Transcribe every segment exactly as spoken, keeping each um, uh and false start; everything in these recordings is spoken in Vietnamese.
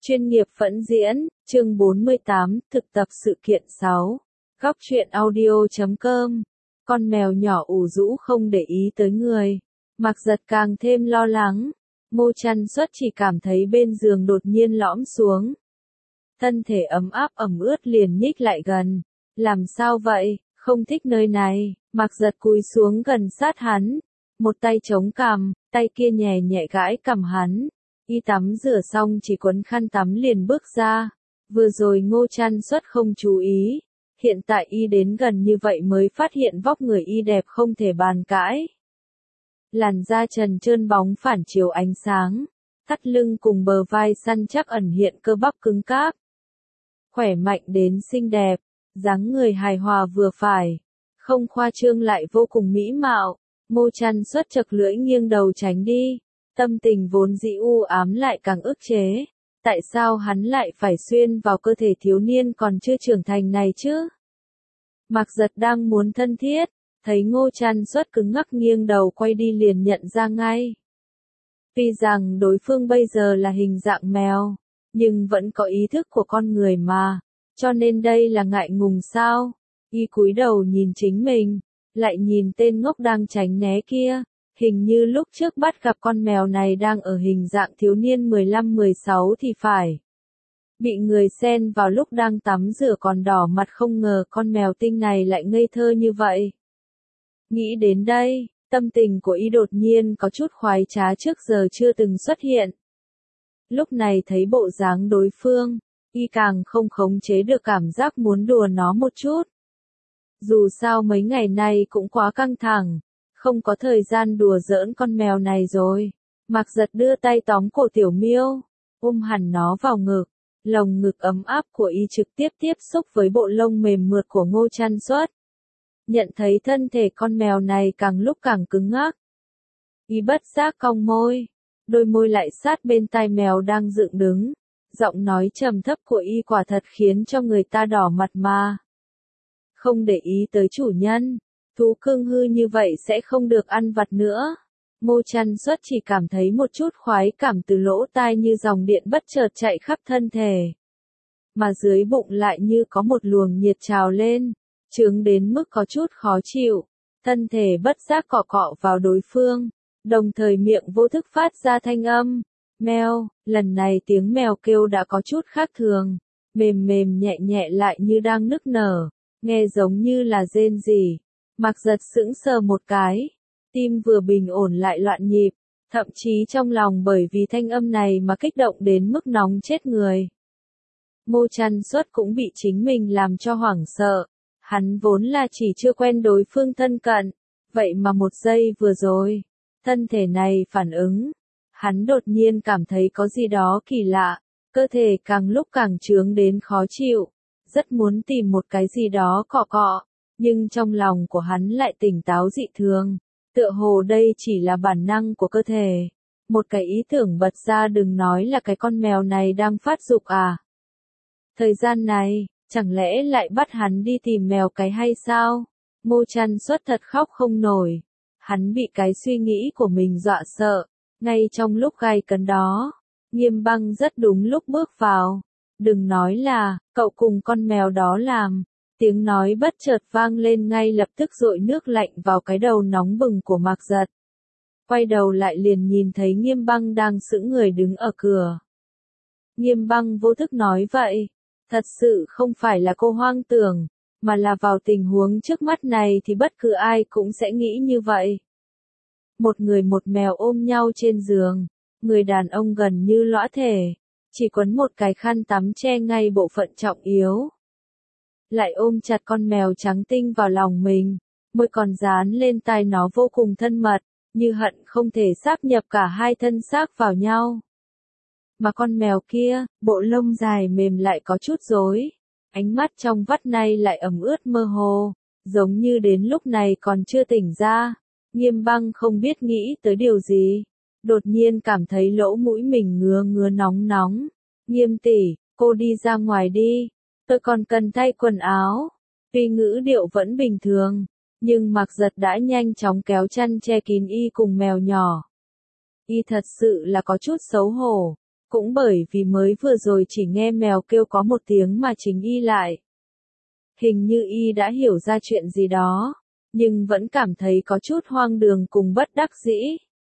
Chuyên nghiệp phẫn diễn, chương bốn mươi tám, thực tập sự kiện sáu. Góc truyện audio chấm com. Con mèo nhỏ ủ rũ không để ý tới người. Mạc Giật càng thêm lo lắng. Ngô Trăn Xuất chỉ cảm thấy bên giường đột nhiên lõm xuống. Thân thể ấm áp ẩm ướt liền nhích lại gần. Làm sao vậy, không thích nơi này. Mạc Giật cúi xuống gần sát hắn. Một tay chống cằm, tay kia nhẹ nhẹ gãi cằm hắn. Y tắm rửa xong chỉ quấn khăn tắm liền bước ra. Vừa rồi Ngô Trăn Xuất không chú ý. Hiện tại y đến gần như vậy mới phát hiện vóc người y đẹp không thể bàn cãi. Làn da trần trơn bóng phản chiếu ánh sáng. Thắt lưng cùng bờ vai săn chắc ẩn hiện cơ bắp cứng cáp. Khỏe mạnh đến xinh đẹp. Dáng người hài hòa vừa phải. Không khoa trương lại vô cùng mỹ mạo. Ngô Trăn Xuất chật lưỡi nghiêng đầu tránh đi. Tâm tình vốn dĩ u ám lại càng ức chế. Tại sao hắn lại phải xuyên vào cơ thể thiếu niên còn chưa trưởng thành này chứ? Mạc Giật đang muốn thân thiết, thấy Ngô Trăn Xuất cứng ngắc nghiêng đầu quay đi liền nhận ra ngay. Tuy rằng đối phương bây giờ là hình dạng mèo, nhưng vẫn có ý thức của con người mà, cho nên đây là ngại ngùng sao? Y cúi đầu nhìn chính mình, lại nhìn tên ngốc đang tránh né kia. Hình như lúc trước bắt gặp con mèo này đang ở hình dạng thiếu niên mười lăm mười sáu thì phải. Bị người xen vào lúc đang tắm rửa còn đỏ mặt, không ngờ con mèo tinh này lại ngây thơ như vậy. Nghĩ đến đây, tâm tình của y đột nhiên có chút khoái trá trước giờ chưa từng xuất hiện. Lúc này thấy bộ dáng đối phương, y càng không khống chế được cảm giác muốn đùa nó một chút. Dù sao mấy ngày nay cũng quá căng thẳng. Không có thời gian đùa giỡn con mèo này rồi. Mạc Giật đưa tay tóm cổ Tiểu Miêu, ôm hẳn nó vào ngực. Lồng ngực ấm áp của y trực tiếp tiếp xúc với bộ lông mềm mượt của Ngô Trăn Xuất. Nhận thấy thân thể con mèo này càng lúc càng cứng ngắc. Y bất giác cong môi, đôi môi lại sát bên tai mèo đang dựng đứng. Giọng nói trầm thấp của y quả thật khiến cho người ta đỏ mặt mà. Không để ý tới chủ nhân. Thú cưng hư như vậy sẽ không được ăn vặt nữa. Ngô Trăn Xuất chỉ cảm thấy một chút khoái cảm từ lỗ tai như dòng điện bất chợt chạy khắp thân thể. Mà dưới bụng lại như có một luồng nhiệt trào lên, chướng đến mức có chút khó chịu. Thân thể bất giác cọ cọ vào đối phương, đồng thời miệng vô thức phát ra thanh âm. Meo, lần này tiếng mèo kêu đã có chút khác thường. Mềm mềm nhẹ nhẹ lại như đang nức nở, nghe giống như là rên rỉ. Mạc Giật sững sờ một cái, tim vừa bình ổn lại loạn nhịp, thậm chí trong lòng bởi vì thanh âm này mà kích động đến mức nóng chết người. Ngô Trăn Xuất cũng bị chính mình làm cho hoảng sợ, hắn vốn là chỉ chưa quen đối phương thân cận, vậy mà một giây vừa rồi, thân thể này phản ứng, hắn đột nhiên cảm thấy có gì đó kỳ lạ, cơ thể càng lúc càng chướng đến khó chịu, rất muốn tìm một cái gì đó cọ cọ. Nhưng trong lòng của hắn lại tỉnh táo dị thường, tựa hồ đây chỉ là bản năng của cơ thể. Một cái ý tưởng bật ra, đừng nói là cái con mèo này đang phát dục à. Thời gian này, chẳng lẽ lại bắt hắn đi tìm mèo cái hay sao? Ngô Trăn Xuất thật khóc không nổi. Hắn bị cái suy nghĩ của mình dọa sợ, ngay trong lúc gay cấn đó. Nghiêm Băng rất đúng lúc bước vào. Đừng nói là, cậu cùng con mèo đó làm. Tiếng nói bất chợt vang lên ngay lập tức dội nước lạnh vào cái đầu nóng bừng của Mạc Giật. Quay đầu lại liền nhìn thấy Nghiêm Băng đang sững người đứng ở cửa. Nghiêm Băng vô thức nói vậy. Thật sự không phải là cô hoang tưởng, mà là vào tình huống trước mắt này thì bất cứ ai cũng sẽ nghĩ như vậy. Một người một mèo ôm nhau trên giường, người đàn ông gần như lõa thể, chỉ quấn một cái khăn tắm che ngay bộ phận trọng yếu. Lại ôm chặt con mèo trắng tinh vào lòng mình, môi còn dán lên tai nó vô cùng thân mật, như hận không thể sáp nhập cả hai thân xác vào nhau. Mà con mèo kia, bộ lông dài mềm lại có chút rối, ánh mắt trong vắt này lại ẩm ướt mơ hồ, giống như đến lúc này còn chưa tỉnh ra. Nghiêm Băng không biết nghĩ tới điều gì, đột nhiên cảm thấy lỗ mũi mình ngứa ngứa nóng nóng. Nghiêm tỷ, cô đi ra ngoài đi. Tôi còn cần thay quần áo. Tuy ngữ điệu vẫn bình thường, nhưng Mạc Giật đã nhanh chóng kéo chăn che kín y cùng mèo nhỏ. Y thật sự là có chút xấu hổ, Cũng bởi vì mới vừa rồi chỉ nghe mèo kêu có một tiếng mà chính y lại. Hình như y đã hiểu ra chuyện gì đó, nhưng vẫn cảm thấy có chút hoang đường cùng bất đắc dĩ.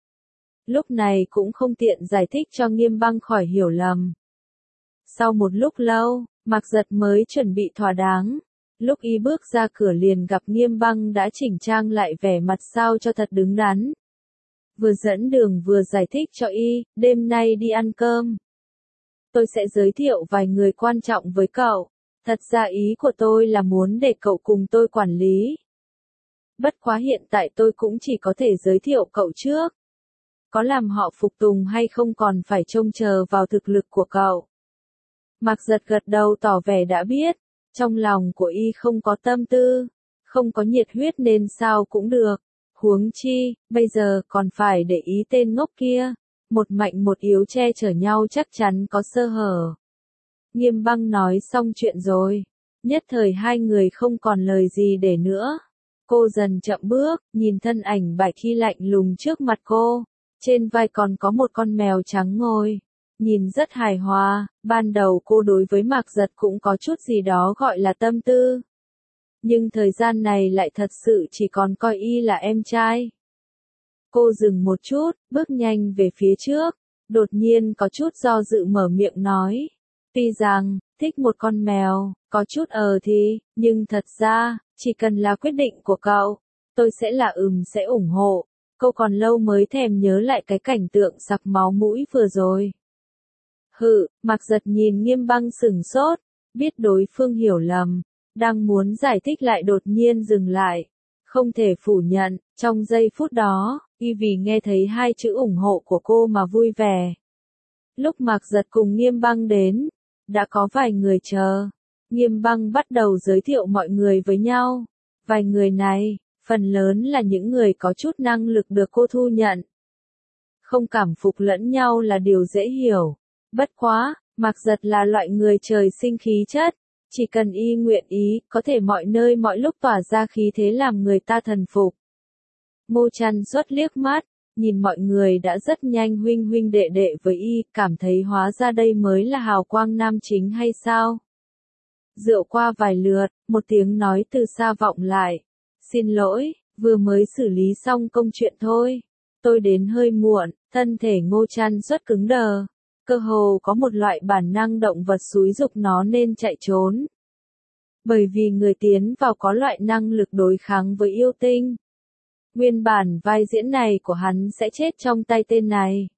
Lúc này cũng không tiện giải thích cho Nghiêm Băng khỏi hiểu lầm. Sau một lúc lâu, Mạc Giật mới chuẩn bị thỏa đáng. Lúc y bước ra cửa liền gặp Nghiêm Băng đã chỉnh trang lại vẻ mặt sao cho thật đứng đắn. Vừa dẫn đường vừa giải thích cho y, đêm nay đi ăn cơm. Tôi sẽ giới thiệu vài người quan trọng với cậu. Thật ra ý của tôi là muốn để cậu cùng tôi quản lý. Bất quá hiện tại tôi cũng chỉ có thể giới thiệu cậu trước. Có làm họ phục tùng hay không còn phải trông chờ vào thực lực của cậu. Mạc Giật gật đầu tỏ vẻ đã biết. Trong lòng của y không có tâm tư, không có nhiệt huyết nên sao cũng được. Huống chi, bây giờ còn phải để ý tên ngốc kia. Một mạnh một yếu che chở nhau chắc chắn có sơ hở. Nghiêm Băng nói xong chuyện rồi. Nhất thời hai người không còn lời gì để nữa. Cô dần chậm bước, nhìn thân ảnh Bạch Hy lạnh lùng trước mặt cô. Trên vai còn có một con mèo trắng ngồi. Nhìn rất hài hòa, ban đầu cô đối với Mạc Giật cũng có chút gì đó gọi là tâm tư. Nhưng thời gian này lại thật sự chỉ còn coi y là em trai. Cô dừng một chút, bước nhanh về phía trước, đột nhiên có chút do dự mở miệng nói. Tuy rằng, thích một con mèo, có chút ờ thì, nhưng thật ra, chỉ cần là quyết định của cậu, tôi sẽ là ừm sẽ ủng hộ. Cô còn lâu mới thèm nhớ lại cái cảnh tượng sặc máu mũi vừa rồi. Hự, Mạc Giật nhìn Nghiêm Băng sửng sốt, biết đối phương hiểu lầm, đang muốn giải thích lại đột nhiên dừng lại. Không thể phủ nhận, trong giây phút đó, y vì nghe thấy hai chữ ủng hộ của cô mà vui vẻ. Lúc Mạc Giật cùng Nghiêm Băng đến, đã có vài người chờ. Nghiêm Băng bắt đầu giới thiệu mọi người với nhau. Vài người này, phần lớn là những người có chút năng lực được cô thu nhận. Không cảm phục lẫn nhau là điều dễ hiểu. Bất quá, Mạc Giật là loại người trời sinh khí chất. Chỉ cần y nguyện ý, có thể mọi nơi mọi lúc tỏa ra khí thế làm người ta thần phục. Ngô Trăn xuất liếc mắt, nhìn mọi người đã rất nhanh huynh huynh đệ đệ với y, cảm thấy hóa ra đây mới là hào quang nam chính hay sao? Rượu qua vài lượt, một tiếng nói từ xa vọng lại. Xin lỗi, vừa mới xử lý xong công chuyện thôi. Tôi đến hơi muộn, thân thể Ngô Trăn xuất cứng đờ. Cơ hồ có một loại bản năng động vật xúi dục nó nên chạy trốn. Bởi vì người tiến vào có loại năng lực đối kháng với yêu tinh. Nguyên bản vai diễn này của hắn sẽ chết trong tay tên này.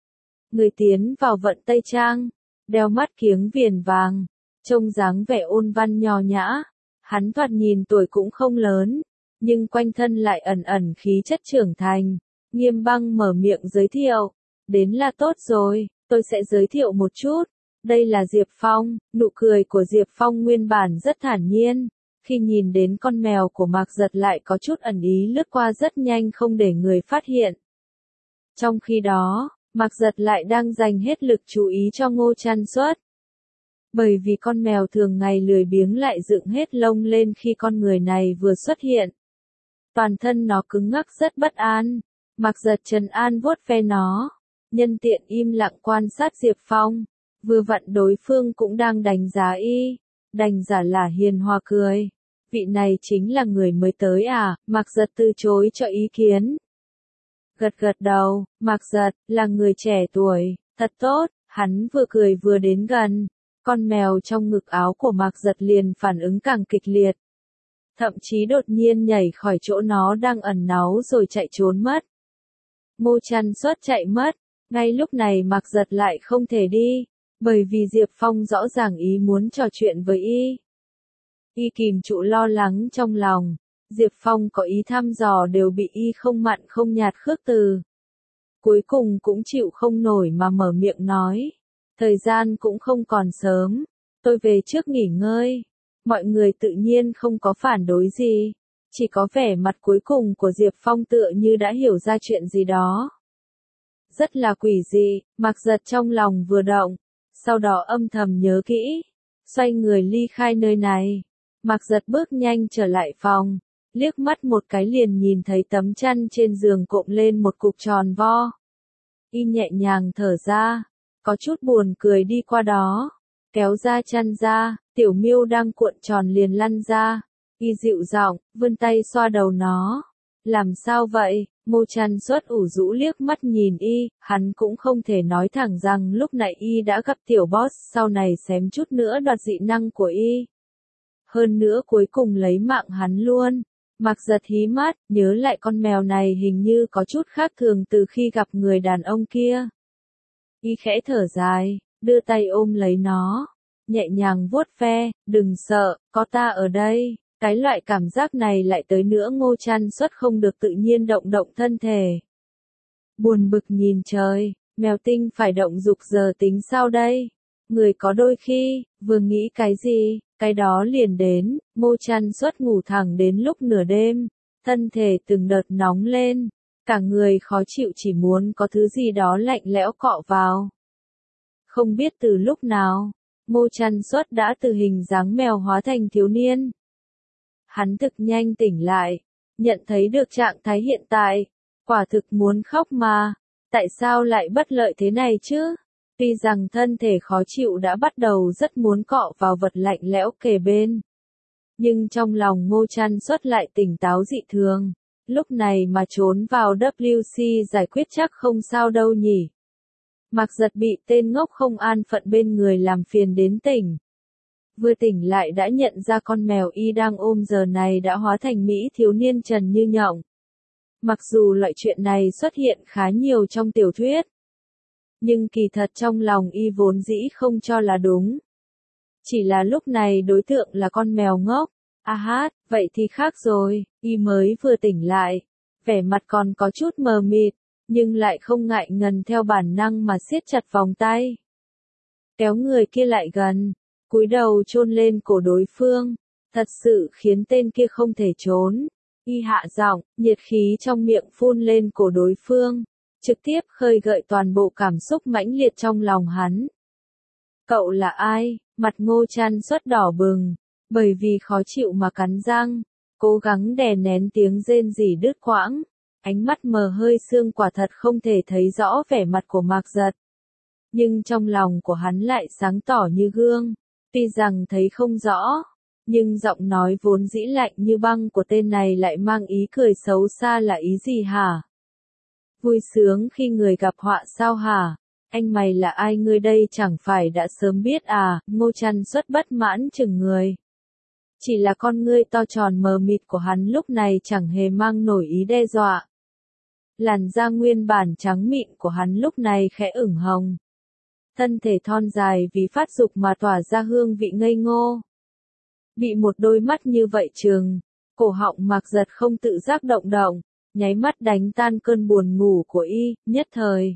Người tiến vào vận Tây Trang, đeo mắt kiếng viền vàng, trông dáng vẻ ôn văn nho nhã. Hắn thoạt nhìn tuổi cũng không lớn, nhưng quanh thân lại ẩn ẩn khí chất trưởng thành. Nghiêm Băng mở miệng giới thiệu. Đến là tốt rồi, tôi sẽ giới thiệu một chút. Đây là Diệp Phong. Nụ cười của Diệp Phong nguyên bản rất thản nhiên. Khi nhìn đến con mèo của Mạc Giật lại có chút ẩn ý lướt qua rất nhanh không để người phát hiện. Trong khi đó, Mạc Giật lại đang dành hết lực chú ý cho Ngô Trăn xuất. Bởi vì con mèo thường ngày lười biếng lại dựng hết lông lên khi con người này vừa xuất hiện. Toàn thân nó cứng ngắc rất bất an. Mạc Giật trấn an vuốt ve nó. Nhân tiện im lặng quan sát Diệp Phong. Vừa vặn đối phương cũng đang đánh giá y. Đành giả là hiền hòa cười. Vị này chính là người mới tới à? Mạc Giật từ chối cho ý kiến. Gật gật đầu, Mạc Giật, là người trẻ tuổi, thật tốt. Hắn vừa cười vừa đến gần. Con mèo trong ngực áo của Mạc Giật liền phản ứng càng kịch liệt. Thậm chí đột nhiên nhảy khỏi chỗ nó đang ẩn náu rồi chạy trốn mất. Ngô Trăn xuất chạy mất. Ngay lúc này Mạc Giật lại không thể đi. Bởi vì Diệp Phong rõ ràng ý muốn trò chuyện với y. Y kìm trụ lo lắng trong lòng. Diệp Phong có ý thăm dò đều bị y không mặn không nhạt khước từ. Cuối cùng cũng chịu không nổi mà mở miệng nói. Thời gian cũng không còn sớm. Tôi về trước nghỉ ngơi. Mọi người tự nhiên không có phản đối gì. Chỉ có vẻ mặt cuối cùng của Diệp Phong tựa như đã hiểu ra chuyện gì đó. Rất là quỷ dị, Mạc Giật trong lòng vừa động. Sau đó âm thầm nhớ kỹ. Xoay người ly khai nơi này. Mạc Giật bước nhanh trở lại phòng. Liếc mắt một cái liền nhìn thấy tấm chăn trên giường cộm lên một cục tròn vo. Y nhẹ nhàng thở ra. có chút buồn cười đi qua đó, kéo ra chăn ra, tiểu miêu đang cuộn tròn liền lăn ra, y dịu giọng, vươn tay xoa đầu nó. Làm sao vậy? Ngô Trăn Xuất ủ rũ liếc mắt nhìn y, hắn cũng không thể nói thẳng rằng lúc nãy y đã gặp tiểu boss, sau này xém chút nữa đoạt dị năng của y. Hơn nữa cuối cùng lấy mạng hắn luôn. Mạc Giật hí mắt, nhớ lại con mèo này hình như có chút khác thường từ khi gặp người đàn ông kia. Y khẽ thở dài, đưa tay ôm lấy nó, nhẹ nhàng vuốt ve, đừng sợ, có ta ở đây. Cái loại cảm giác này lại tới nữa. Ngô Trăn Xuất không được tự nhiên động động thân thể. Buồn bực nhìn trời, mèo tinh phải động dục giờ tính sao đây? Người có đôi khi, vừa nghĩ cái gì, cái đó liền đến. Ngô Trăn Xuất ngủ thẳng đến lúc nửa đêm, thân thể từng đợt nóng lên, cả người khó chịu chỉ muốn có thứ gì đó lạnh lẽo cọ vào. Không biết từ lúc nào, Ngô Trăn Xuất đã từ hình dáng mèo hóa thành thiếu niên. Hắn thực nhanh tỉnh lại, nhận thấy được trạng thái hiện tại, quả thực muốn khóc mà, tại sao lại bất lợi thế này chứ? Tuy rằng thân thể khó chịu đã bắt đầu rất muốn cọ vào vật lạnh lẽo kề bên, nhưng trong lòng Ngô Trăn Xuất lại tỉnh táo dị thường, lúc này mà trốn vào W C giải quyết chắc không sao đâu nhỉ. Mạc Giật bị tên ngốc không an phận bên người làm phiền đến tỉnh. Vừa tỉnh lại đã nhận ra con mèo y đang ôm giờ này đã hóa thành mỹ thiếu niên Trần Như Nhộng. Mặc dù loại chuyện này xuất hiện khá nhiều trong tiểu thuyết, nhưng kỳ thật trong lòng y vốn dĩ không cho là đúng. Chỉ là lúc này đối tượng là con mèo ngốc. A hát, vậy thì khác rồi, y mới vừa tỉnh lại, vẻ mặt còn có chút mờ mịt, nhưng lại không ngại ngần theo bản năng mà siết chặt vòng tay. Kéo người kia lại gần, cúi đầu chôn lên cổ đối phương, thật sự khiến tên kia không thể trốn. Y hạ giọng, nhiệt khí trong miệng phun lên cổ đối phương, trực tiếp khơi gợi toàn bộ cảm xúc mãnh liệt trong lòng hắn. Cậu là ai? Mặt Ngô Trăn Xuất đỏ bừng, bởi vì khó chịu mà cắn răng, cố gắng đè nén tiếng rên rỉ đứt quãng, ánh mắt mờ hơi sương quả thật không thể thấy rõ vẻ mặt của Mạc Giật. Nhưng trong lòng của hắn lại sáng tỏ như gương, tuy rằng thấy không rõ, nhưng giọng nói vốn dĩ lạnh như băng của tên này lại mang ý cười xấu xa là ý gì hả? Vui sướng khi người gặp họa sao hả? Anh mày là ai, ngươi đây chẳng phải đã sớm biết à? Ngô Trăn Xuất bất mãn chừng người. Chỉ là con ngươi to tròn mờ mịt của hắn lúc này chẳng hề mang nổi ý đe dọa. Làn da nguyên bản trắng mịn của hắn lúc này khẽ ửng hồng. Thân thể thon dài vì phát dục mà tỏa ra hương vị ngây ngô. Bị một đôi mắt như vậy trừng, cổ họng Mạc Giật không tự giác động động, nháy mắt đánh tan cơn buồn ngủ của y, nhất thời.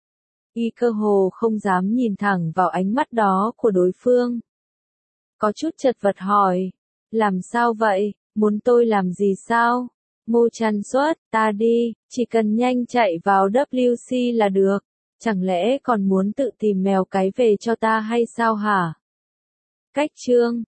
Y cơ hồ không dám nhìn thẳng vào ánh mắt đó của đối phương. Có chút chật vật hỏi, làm sao vậy, muốn tôi làm gì sao? Ngô Trăn Xuất, ta đi, chỉ cần nhanh chạy vào W C là được, chẳng lẽ còn muốn tự tìm mèo cái về cho ta hay sao hả? Cách chương